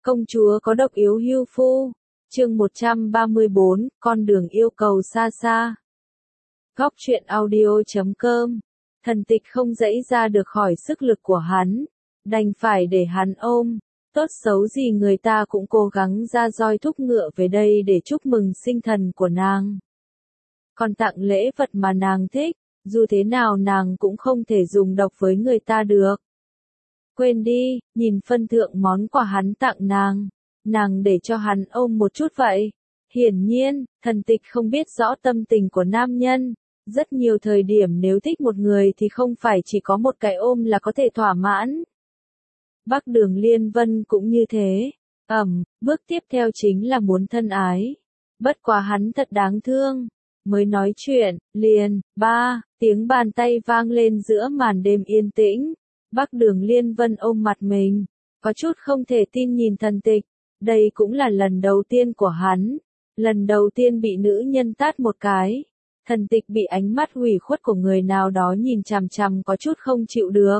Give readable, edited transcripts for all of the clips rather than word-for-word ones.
Công chúa có độc yếu hưu phu. Chương 134, con đường yêu cầu xa xa. Góc truyện audio.com. Thần tịch không dãy ra được khỏi sức lực của hắn, đành phải để hắn ôm. Tốt xấu gì người ta cũng cố gắng ra roi thúc ngựa về đây để chúc mừng sinh thần của nàng. Còn tặng lễ vật mà nàng thích, dù thế nào nàng cũng không thể dùng độc với người ta được. Quên đi, nhìn phân thượng món quà hắn tặng nàng để cho hắn ôm một chút vậy. Hiển nhiên, thần tịch không biết rõ tâm tình của nam nhân. Rất nhiều thời điểm nếu thích một người thì không phải chỉ có một cái ôm là có thể thỏa mãn. Bắc Đường Liên Vân cũng như thế. Bước tiếp theo chính là muốn thân ái. Bất quá hắn thật đáng thương. Mới nói chuyện, liền, tiếng bàn tay vang lên giữa màn đêm yên tĩnh. Bắc Đường Liên Vân ôm mặt mình, có chút không thể tin nhìn thần tịch. Đây cũng là lần đầu tiên của hắn. Lần đầu tiên bị nữ nhân tát một cái. Thần tịch bị ánh mắt hủy khuất của người nào đó nhìn chằm chằm có chút không chịu được.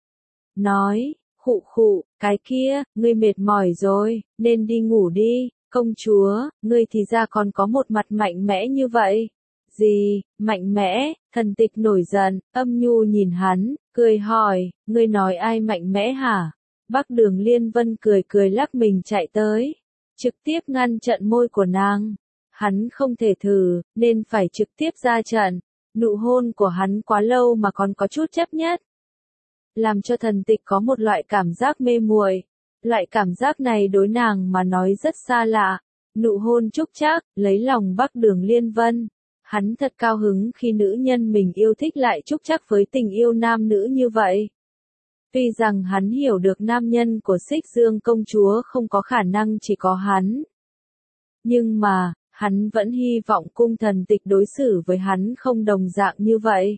Nói, khụ, cái kia, ngươi mệt mỏi rồi, nên đi ngủ đi, công chúa, ngươi thì ra còn có một mặt mạnh mẽ như vậy. Gì, mạnh mẽ, thần tịch nổi giận, âm nhu nhìn hắn, cười hỏi, ngươi nói ai mạnh mẽ hả? Bắc Đường Liên Vân cười lắc mình chạy tới, trực tiếp ngăn chặn môi của nàng. Hắn không thể thử, nên phải trực tiếp ra trận. Nụ hôn của hắn quá lâu mà còn có chút chấp nhất. Làm cho thần tịch có một loại cảm giác mê muội. Loại cảm giác này đối nàng mà nói rất xa lạ. Nụ hôn trúc trác, lấy lòng Bắc Đường Liên Vân. Hắn thật cao hứng khi nữ nhân mình yêu thích lại trúc trác với tình yêu nam nữ như vậy. Tuy rằng hắn hiểu được nam nhân của Xích Dương công chúa không có khả năng chỉ có hắn. Nhưng mà, hắn vẫn hy vọng cung thần tịch đối xử với hắn không đồng dạng như vậy.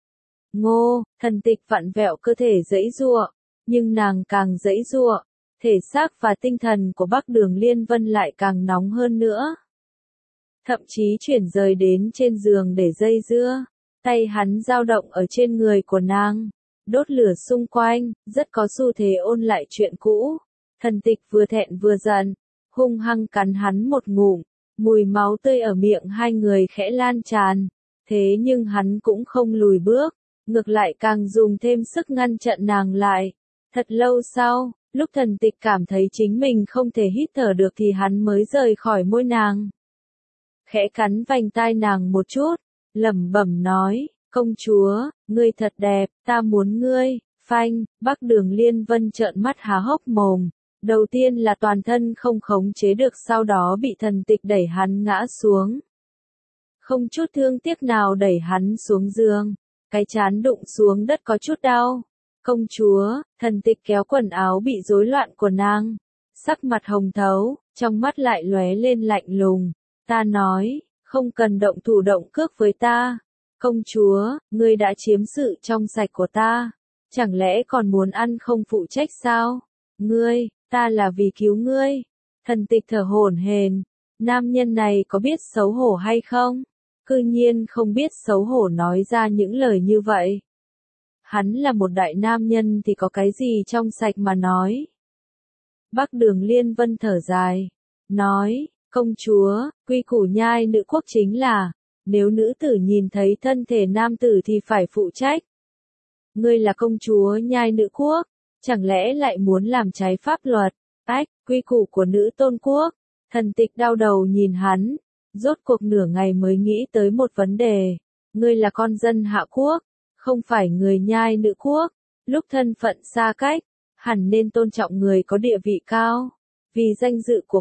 Ngô, thần tịch vặn vẹo cơ thể giãy giụa, nhưng nàng càng giãy giụa, thể xác và tinh thần của Bắc Đường Liên Vân lại càng nóng hơn nữa. Thậm chí chuyển rời đến trên giường để dây dưa, tay hắn dao động ở trên người của nàng, đốt lửa xung quanh, rất có xu thế ôn lại chuyện cũ. Thần tịch vừa thẹn vừa giận, hung hăng cắn hắn một ngụm. Mùi máu tươi ở miệng hai người khẽ lan tràn, thế nhưng hắn cũng không lùi bước, ngược lại càng dùng thêm sức ngăn chặn nàng lại. Thật lâu sau, lúc thần tịch cảm thấy chính mình không thể hít thở được thì hắn mới rời khỏi môi nàng. Khẽ cắn vành tai nàng một chút, lẩm bẩm nói, công chúa, ngươi thật đẹp, ta muốn ngươi, phanh. Bắc Đường Liên Vân trợn mắt há hốc mồm. Đầu tiên là toàn thân không khống chế được, sau đó bị thần tịch đẩy hắn ngã xuống. Không chút thương tiếc nào đẩy hắn xuống giường, cái trán đụng xuống đất có chút đau. Công chúa, thần tịch kéo quần áo bị rối loạn của nàng, sắc mặt hồng thấu, trong mắt lại lóe lên lạnh lùng. Ta nói, không cần động thủ động cước với ta. Công chúa, ngươi đã chiếm sự trong sạch của ta, chẳng lẽ còn muốn ăn không phụ trách sao? Ngươi, ta là vì cứu ngươi. Thần tịch thở hổn hển, nam nhân này có biết xấu hổ hay không? Cư nhiên không biết xấu hổ nói ra những lời như vậy. Hắn là một đại nam nhân thì có cái gì trong sạch mà nói. Bắc Đường Liên Vân thở dài, nói, công chúa, quy củ nhai nữ quốc chính là, nếu nữ tử nhìn thấy thân thể nam tử thì phải phụ trách. Ngươi là công chúa nhai nữ quốc, chẳng lẽ lại muốn làm trái pháp luật? Quy củ của nữ tôn quốc. Thần tịch đau đầu nhìn hắn, rốt cuộc nửa ngày mới nghĩ tới một vấn đề. Ngươi là con dân hạ quốc, không phải người nhai nữ quốc. Lúc thân phận xa cách, hẳn nên tôn trọng người có địa vị cao. Vì danh dự của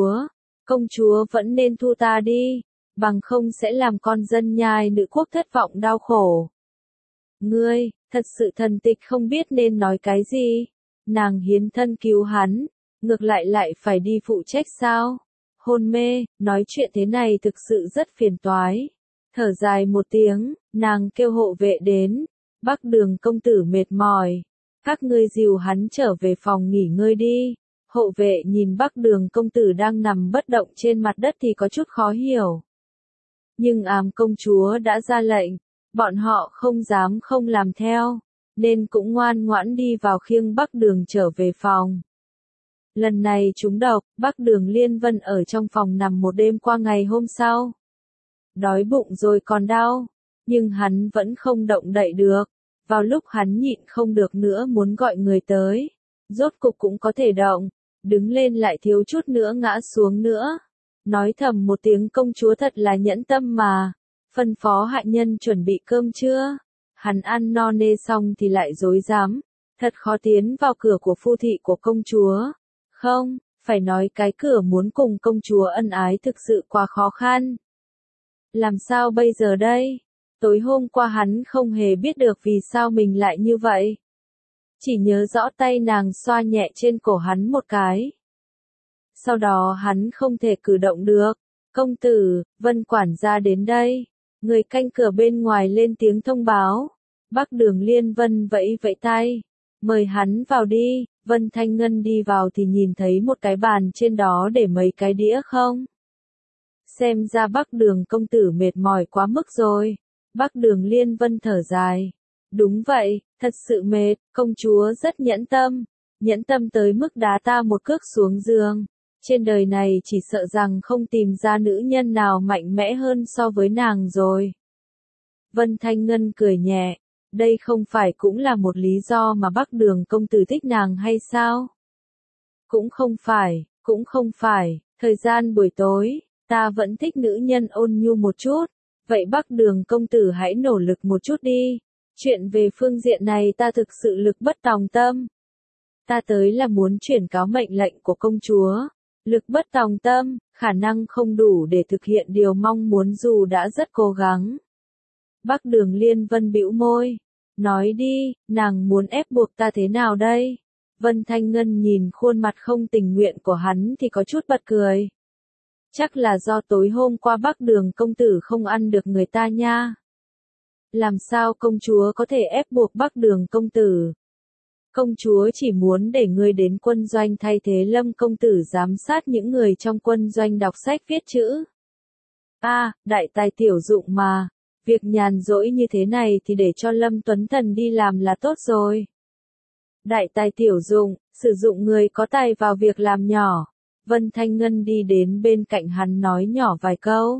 công chúa vẫn nên thu ta đi, bằng không sẽ làm con dân nhai nữ quốc thất vọng đau khổ. Ngươi, thật sự thần tịch không biết nên nói cái gì. Nàng hiến thân cứu hắn, ngược lại phải đi phụ trách sao? Hôn mê, nói chuyện thế này thực sự rất phiền toái. Thở dài một tiếng, nàng kêu hộ vệ đến. Bắc Đường công tử mệt mỏi, các ngươi dìu hắn trở về phòng nghỉ ngơi đi. Hộ vệ nhìn Bắc Đường công tử đang nằm bất động trên mặt đất thì có chút khó hiểu. Nhưng Ám công chúa đã ra lệnh, bọn họ không dám không làm theo, nên cũng ngoan ngoãn đi vào khiêng Bắc Đường trở về phòng. Lần này trúng độc, Bắc Đường Liên Vân ở trong phòng nằm một đêm qua ngày hôm sau. Đói bụng rồi còn đau, nhưng hắn vẫn không động đậy được. Vào lúc hắn nhịn không được nữa muốn gọi người tới, rốt cục cũng có thể động, đứng lên lại thiếu chút nữa ngã xuống nữa. Nói thầm một tiếng công chúa thật là nhẫn tâm mà, phân phó hạ nhân chuẩn bị cơm chưa? Hắn ăn no nê xong thì lại dối dám, thật khó tiến vào cửa của phu thị của công chúa. Không, phải nói cái cửa muốn cùng công chúa ân ái thực sự quá khó khăn. Làm sao bây giờ đây? Tối hôm qua hắn không hề biết được vì sao mình lại như vậy. Chỉ nhớ rõ tay nàng xoa nhẹ trên cổ hắn một cái. Sau đó hắn không thể cử động được. Công tử, Vân quản gia đến đây. Người canh cửa bên ngoài lên tiếng thông báo. Bắc Đường Liên Vân vẫy vẫy tay. Mời hắn vào đi. Vân Thanh Ngân đi vào thì nhìn thấy một cái bàn trên đó để mấy cái đĩa không. Xem ra Bắc Đường công tử mệt mỏi quá mức rồi. Bắc Đường Liên Vân thở dài. Đúng vậy, thật sự mệt, công chúa rất nhẫn tâm tới mức đá ta một cước xuống giường. Trên đời này chỉ sợ rằng không tìm ra nữ nhân nào mạnh mẽ hơn so với nàng rồi. Vân Thanh Ngân cười nhẹ, đây không phải cũng là một lý do mà Bắc Đường công tử thích nàng hay sao? Cũng không phải, thời gian buổi tối, ta vẫn thích nữ nhân ôn nhu một chút. Vậy Bắc Đường công tử hãy nỗ lực một chút đi. Chuyện về phương diện này ta thực sự lực bất tòng tâm. Ta tới là muốn chuyển cáo mệnh lệnh của công chúa. Lực bất tòng tâm, khả năng không đủ để thực hiện điều mong muốn dù đã rất cố gắng. Bắc Đường Liên Vân bĩu môi. Nói đi, nàng muốn ép buộc ta thế nào đây? Vân Thanh Ngân nhìn khuôn mặt không tình nguyện của hắn thì có chút bật cười. Chắc là do tối hôm qua Bắc Đường công tử không ăn được người ta nha. Làm sao công chúa có thể ép buộc Bắc Đường công tử? Công chúa chỉ muốn để ngươi đến quân doanh thay thế Lâm công tử giám sát những người trong quân doanh đọc sách viết chữ. Đại tài tiểu dụng mà. Việc nhàn rỗi như thế này thì để cho Lâm Tuấn Thần đi làm là tốt rồi. Đại tài tiểu dụng, sử dụng người có tài vào việc làm nhỏ. Vân Thanh Ngân đi đến bên cạnh hắn nói nhỏ vài câu.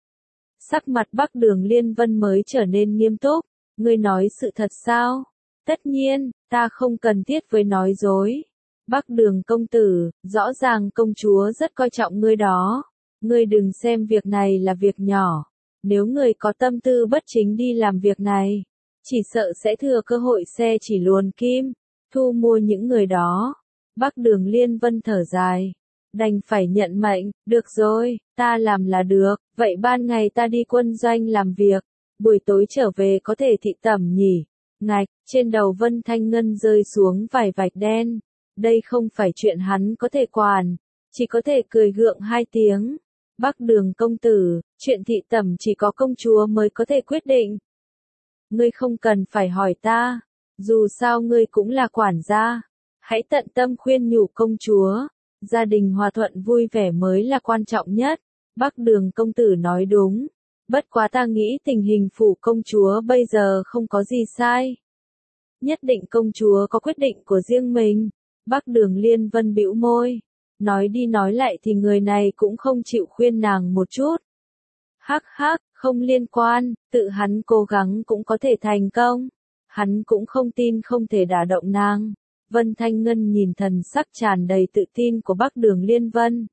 Sắc mặt Bắc Đường Liên Vân mới trở nên nghiêm túc. Ngươi nói sự thật sao? Tất nhiên, ta không cần thiết với nói dối. Bắc Đường công tử, rõ ràng công chúa rất coi trọng ngươi đó. Ngươi đừng xem việc này là việc nhỏ. Nếu ngươi có tâm tư bất chính đi làm việc này, chỉ sợ sẽ thừa cơ hội xe chỉ luồn kim, thu mua những người đó. Bắc Đường Liên Vân thở dài. Đành phải nhận mệnh, được rồi, ta làm là được, vậy ban ngày ta đi quân doanh làm việc, buổi tối trở về có thể thị tẩm nhỉ. Ngạch, trên đầu Vân Thanh Ngân rơi xuống vài vạch đen. Đây không phải chuyện hắn có thể quản, chỉ có thể cười gượng hai tiếng. Bắc Đường công tử, chuyện thị tẩm chỉ có công chúa mới có thể quyết định. Ngươi không cần phải hỏi ta, dù sao ngươi cũng là quản gia. Hãy tận tâm khuyên nhủ công chúa. Gia đình hòa thuận vui vẻ mới là quan trọng nhất. Bắc Đường công tử nói đúng. Bất quá ta nghĩ tình hình phủ công chúa bây giờ không có gì sai. Nhất định công chúa có quyết định của riêng mình. Bắc Đường Liên Vân bĩu môi. Nói đi nói lại thì người này cũng không chịu khuyên nàng một chút. Hắc, không liên quan, tự hắn cố gắng cũng có thể thành công. Hắn cũng không tin không thể đả động nàng. Vân Thanh Ngân nhìn thần sắc tràn đầy tự tin của Bắc Đường Liên Vân.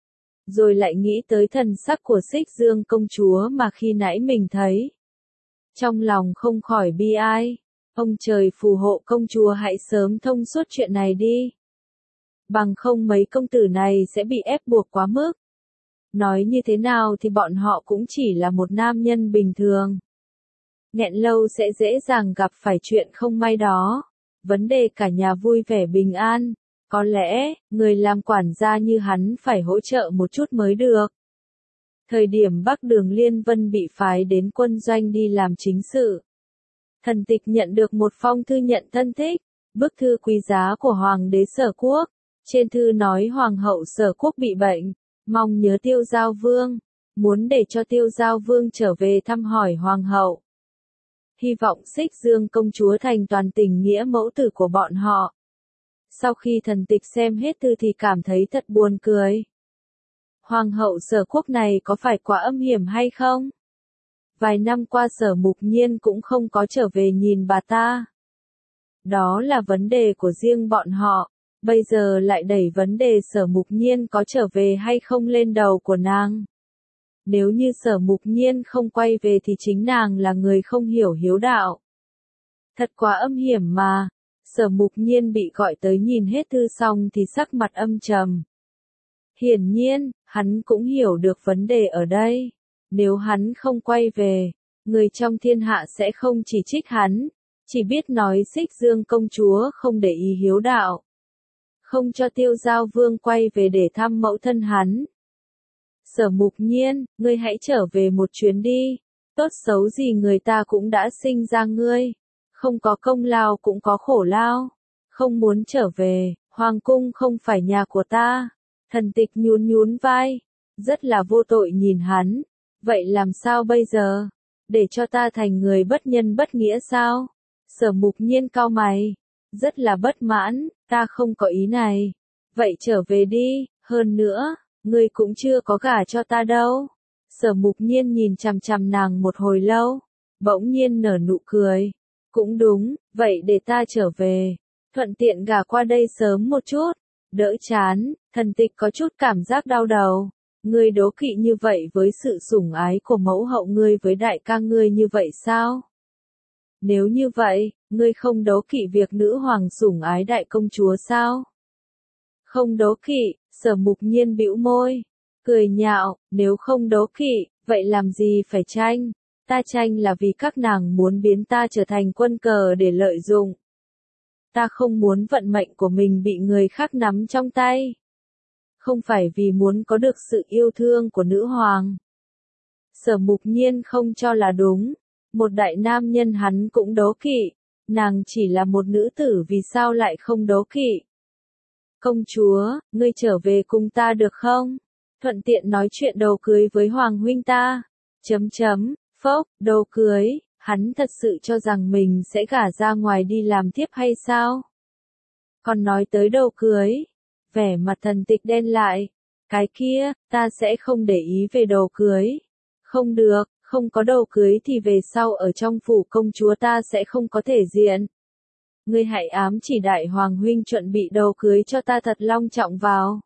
Rồi lại nghĩ tới thần sắc của Xích Dương công chúa mà khi nãy mình thấy. Trong lòng không khỏi bi ai. Ông trời phù hộ công chúa hãy sớm thông suốt chuyện này đi. Bằng không mấy công tử này sẽ bị ép buộc quá mức. Nói như thế nào thì bọn họ cũng chỉ là một nam nhân bình thường. Nghẹn lâu sẽ dễ dàng gặp phải chuyện không may đó. Vấn đề cả nhà vui vẻ bình an. Có lẽ, người làm quản gia như hắn phải hỗ trợ một chút mới được. Thời điểm Bắc Đường Liên Vân bị phái đến quân doanh đi làm chính sự. Thần tịch nhận được một phong thư nhận thân thích, bức thư quý giá của Hoàng đế Sở Quốc. Trên thư nói Hoàng hậu Sở Quốc bị bệnh, mong nhớ Tiêu Giao Vương, muốn để cho Tiêu Giao Vương trở về thăm hỏi Hoàng hậu. Hy vọng Xích Dương công chúa thành toàn tình nghĩa mẫu tử của bọn họ. Sau khi thần tịch xem hết thư thì cảm thấy thật buồn cười. Hoàng hậu Sở Quốc này có phải quá âm hiểm hay không? Vài năm qua Sở Mục Nhiên cũng không có trở về nhìn bà ta. Đó là vấn đề của riêng bọn họ, bây giờ lại đẩy vấn đề Sở Mục Nhiên có trở về hay không lên đầu của nàng. Nếu như Sở Mục Nhiên không quay về thì chính nàng là người không hiểu hiếu đạo. Thật quá âm hiểm mà. Sở Mục Nhiên bị gọi tới nhìn hết thư xong thì sắc mặt âm trầm. Hiển nhiên, hắn cũng hiểu được vấn đề ở đây. Nếu hắn không quay về, người trong thiên hạ sẽ không chỉ trích hắn, chỉ biết nói Xích Dương công chúa không để ý hiếu đạo. Không cho Tiêu Giao Vương quay về để thăm mẫu thân hắn. Sở Mục Nhiên, ngươi hãy trở về một chuyến đi. Tốt xấu gì người ta cũng đã sinh ra ngươi. Không có công lao cũng có khổ lao. Không muốn trở về, hoàng cung không phải nhà của ta. Thần tịch nhún nhún vai, rất là vô tội nhìn hắn. Vậy làm sao bây giờ? Để cho ta thành người bất nhân bất nghĩa sao? Sở Mục Nhiên cau mày, rất là bất mãn, ta không có ý này. Vậy trở về đi, hơn nữa, ngươi cũng chưa có gả cho ta đâu. Sở Mục Nhiên nhìn chằm chằm nàng một hồi lâu, bỗng nhiên nở nụ cười. Cũng đúng, vậy để ta trở về, thuận tiện gả qua đây sớm một chút. Đỡ chán, thần tịch có chút cảm giác đau đầu. Ngươi đố kỵ như vậy với sự sủng ái của mẫu hậu ngươi với đại ca ngươi như vậy sao? Nếu như vậy, ngươi không đố kỵ việc nữ hoàng sủng ái đại công chúa sao? Không đố kỵ, Sở Mục Nhiên bĩu môi, cười nhạo, nếu không đố kỵ, vậy làm gì phải tranh? Ta tranh là vì các nàng muốn biến ta trở thành quân cờ để lợi dụng. Ta không muốn vận mệnh của mình bị người khác nắm trong tay. Không phải vì muốn có được sự yêu thương của nữ hoàng. Sở Mục Nhiên không cho là đúng. Một đại nam nhân hắn cũng đố kỵ. Nàng chỉ là một nữ tử vì sao lại không đố kỵ. Công chúa, ngươi trở về cùng ta được không? Thuận tiện nói chuyện đồ cưới với hoàng huynh ta. Phốc, đồ cưới, hắn thật sự cho rằng mình sẽ gả ra ngoài đi làm tiếp hay sao? Còn nói tới đồ cưới, vẻ mặt thần tịch đen lại. Cái kia, ta sẽ không để ý về đồ cưới. Không được, không có đồ cưới thì về sau ở trong phủ công chúa ta sẽ không có thể diện. Ngươi hãy ám chỉ đại hoàng huynh chuẩn bị đồ cưới cho ta thật long trọng vào.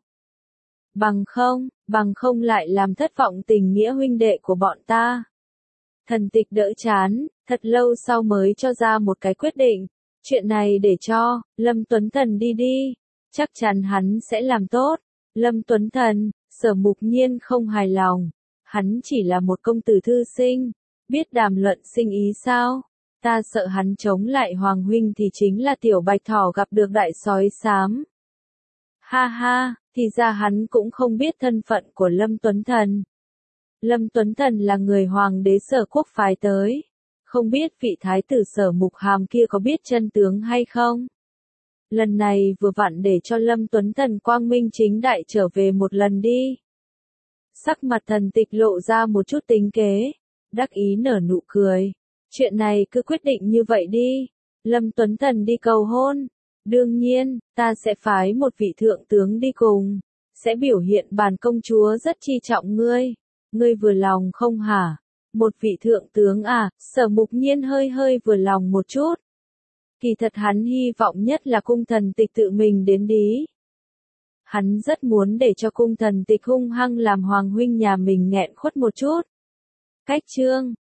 Bằng không lại làm thất vọng tình nghĩa huynh đệ của bọn ta. Thần tịch đỡ chán, thật lâu sau mới cho ra một cái quyết định. Chuyện này để cho Lâm Tuấn Thần đi đi. Chắc chắn hắn sẽ làm tốt. Lâm Tuấn Thần, Sở Mục Nhiên không hài lòng. Hắn chỉ là một công tử thư sinh. Biết đàm luận sinh ý sao? Ta sợ hắn chống lại Hoàng huynh thì chính là tiểu bạch thỏ gặp được đại sói xám. Ha ha, thì ra hắn cũng không biết thân phận của Lâm Tuấn Thần. Lâm Tuấn Thần là người hoàng đế Sở Quốc phái tới. Không biết vị thái tử Sở Mục Hàm kia có biết chân tướng hay không? Lần này vừa vặn để cho Lâm Tuấn Thần quang minh chính đại trở về một lần đi. Sắc mặt thần tịch lộ ra một chút tính kế. Đắc ý nở nụ cười. Chuyện này cứ quyết định như vậy đi. Lâm Tuấn Thần đi cầu hôn. Đương nhiên, ta sẽ phái một vị thượng tướng đi cùng. Sẽ biểu hiện bản công chúa rất chi trọng ngươi. Ngươi vừa lòng không hả? Một vị thượng tướng à? Sở Mục Nhiên hơi vừa lòng một chút. Kỳ thật hắn hy vọng nhất là cung thần tịch tự mình đến đí. Hắn rất muốn để cho cung thần tịch hung hăng làm hoàng huynh nhà mình nghẹn khuất một chút. Cách chương